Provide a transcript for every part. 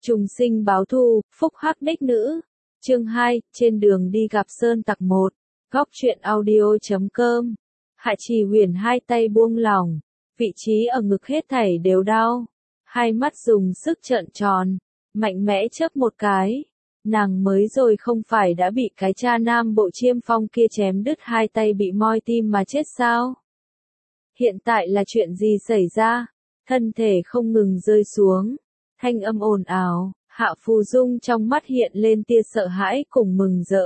Trùng sinh báo thù, phúc hắc đích nữ. Chương 2, trên đường đi gặp Sơn Tặc 1. Góc truyện audio.com. Hạ Trì Huyền hai tay buông lỏng, vị trí ở ngực hết thảy đều đau. Hai mắt dùng sức trợn tròn, mạnh mẽ chớp một cái. Nàng mới rồi không phải đã bị cái cha nam bộ Chiêm Phong kia chém đứt hai tay bị moi tim mà chết sao? Hiện tại là chuyện gì xảy ra? Thân thể không ngừng rơi xuống. Thanh âm ồn ào, Hạ Phù Dung trong mắt hiện lên tia sợ hãi cùng mừng rỡ.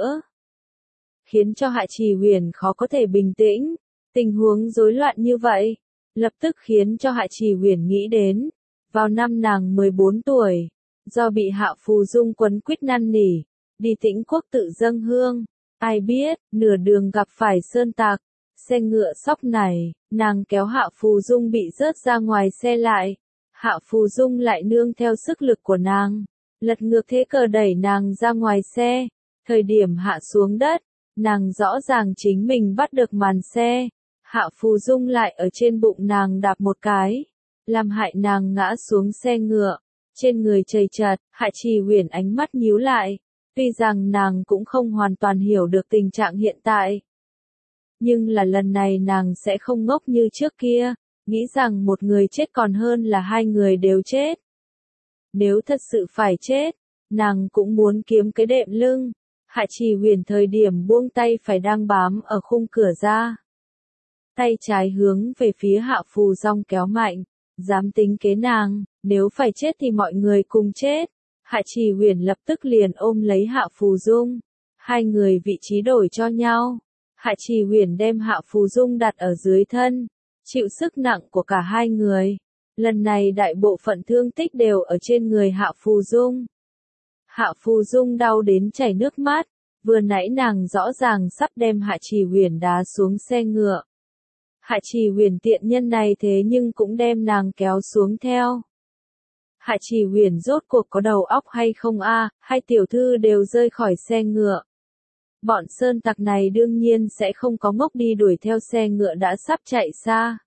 Khiến cho Hạ Trì Huyền khó có thể bình tĩnh. Tình huống rối loạn như vậy, lập tức khiến cho Hạ Trì Huyền nghĩ đến. Vào năm nàng 14 tuổi, do bị Hạ Phù Dung quấn quýt năn nỉ, đi Tĩnh Quốc tự dâng hương. Ai biết, nửa đường gặp phải Sơn Tặc, xe ngựa sóc này, nàng kéo Hạ Phù Dung bị rớt ra ngoài xe lại. Hạ Phù Dung lại nương theo sức lực của nàng, lật ngược thế cờ đẩy nàng ra ngoài xe. Thời điểm hạ xuống đất, nàng rõ ràng chính mình bắt được màn xe. Hạ Phù Dung lại ở trên bụng nàng đạp một cái, làm hại nàng ngã xuống xe ngựa. Trên người chầy chật, Hạ Trì Huyền ánh mắt nhíu lại. Tuy rằng nàng cũng không hoàn toàn hiểu được tình trạng hiện tại, nhưng là lần này nàng sẽ không ngốc như trước kia, nghĩ rằng một người chết còn hơn là hai người đều chết. Nếu thật sự phải chết, nàng cũng muốn kiếm cái đệm lưng. Hạ Trì Huyền thời điểm buông tay phải đang bám ở khung cửa ra. Tay trái hướng về phía Hạ Phù Dung kéo mạnh, dám tính kế nàng, nếu phải chết thì mọi người cùng chết. Hạ Trì Huyền lập tức liền ôm lấy Hạ Phù Dung. Hai người vị trí đổi cho nhau. Hạ Trì Huyền đem Hạ Phù Dung đặt ở dưới thân, chịu sức nặng của cả hai người. Lần này đại bộ phận thương tích đều ở trên người Hạ Phù Dung. Hạ Phù Dung đau đến chảy nước mắt, vừa nãy nàng rõ ràng sắp đem Hạ Trì Huyền đá xuống xe ngựa. Hạ Trì Huyền tiện nhân này thế nhưng cũng đem nàng kéo xuống theo. Hạ Trì Huyền rốt cuộc có đầu óc hay không a? Hai tiểu thư đều rơi khỏi xe ngựa. Bọn Sơn Tặc này đương nhiên sẽ không có ngốc đi đuổi theo xe ngựa đã sắp chạy xa,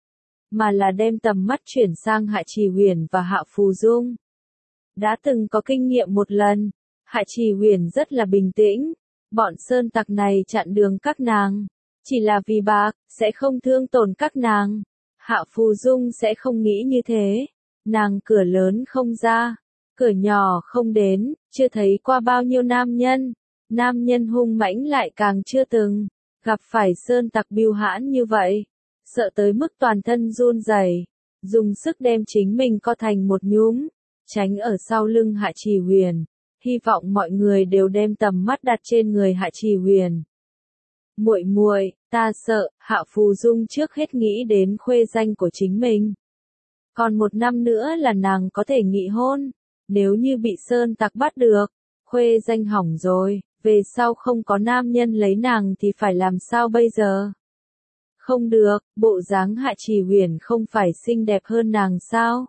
mà là đem tầm mắt chuyển sang Hạ Trì Huyền và Hạ Phù Dung. Đã từng có kinh nghiệm một lần, Hạ Trì Huyền rất là bình tĩnh. Bọn Sơn Tặc này chặn đường các nàng, chỉ là vì bạc, sẽ không thương tổn các nàng. Hạ Phù Dung sẽ không nghĩ như thế. Nàng cửa lớn không ra, cửa nhỏ không đến, chưa thấy qua bao nhiêu nam nhân. Nam nhân hung mãnh lại càng chưa từng gặp phải Sơn Tặc bưu hãn như vậy, sợ tới mức toàn thân run rẩy, dùng sức đem chính mình co thành một nhúm, tránh ở sau lưng Hạ Trì Huyền. Hy vọng mọi người đều đem tầm mắt đặt trên người Hạ Trì Huyền. Muội muội, ta sợ. Hạ Phù Dung trước hết nghĩ đến khuê danh của chính mình. Còn một năm nữa là nàng có thể nghị hôn, nếu như bị Sơn Tặc bắt được, khuê danh hỏng rồi. Về sau không có nam nhân lấy nàng thì phải làm sao bây giờ? Không được, bộ dáng Hạ Trì Huyền không phải xinh đẹp hơn nàng sao?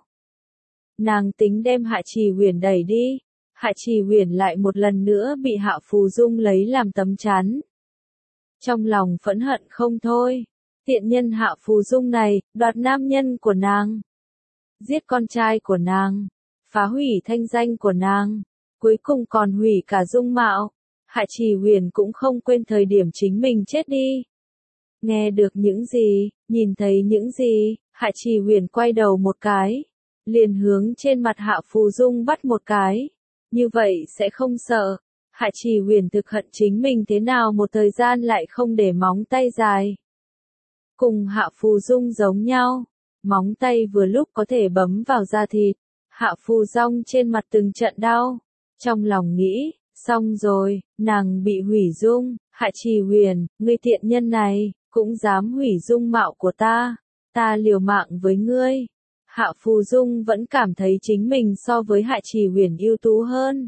Nàng tính đem Hạ Trì Huyền đẩy đi. Hạ Trì Huyền lại một lần nữa bị Hạ Phù Dung lấy làm tấm chắn. Trong lòng phẫn hận không thôi. Tiện nhân Hạ Phù Dung này, đoạt nam nhân của nàng, giết con trai của nàng, phá hủy thanh danh của nàng, cuối cùng còn hủy cả dung mạo. Hạ Trì Huyền cũng không quên thời điểm chính mình chết đi. Nghe được những gì, nhìn thấy những gì, Hạ Trì Huyền quay đầu một cái, liền hướng trên mặt Hạ Phù Dung bắt một cái. Như vậy sẽ không sợ. Hạ Trì Huyền thực hận chính mình thế nào một thời gian lại không để móng tay dài. Cùng Hạ Phù Dung giống nhau, móng tay vừa lúc có thể bấm vào da thịt. Hạ Phù Dung trên mặt từng trận đau, trong lòng nghĩ, xong rồi, nàng bị hủy dung. Hạ Trì Huyền, ngươi tiện nhân này, cũng dám hủy dung mạo của ta. Ta liều mạng với ngươi. Hạ Phù Dung vẫn cảm thấy chính mình so với Hạ Trì Huyền ưu tú hơn.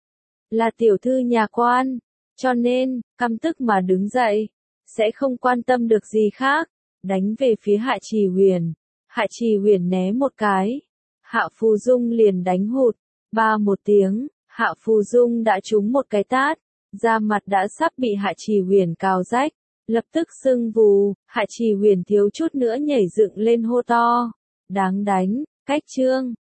Là tiểu thư nhà quan, cho nên, căm tức mà đứng dậy, sẽ không quan tâm được gì khác, đánh về phía Hạ Trì Huyền. Hạ Trì Huyền né một cái, Hạ Phù Dung liền đánh hụt, ba một tiếng. Hạ Phù Dung đã trúng một cái tát, da mặt đã sắp bị Hạ Trì Huyền cào rách, lập tức sưng vù. Hạ Trì Huyền thiếu chút nữa nhảy dựng lên hô to, đáng đánh, cách trương.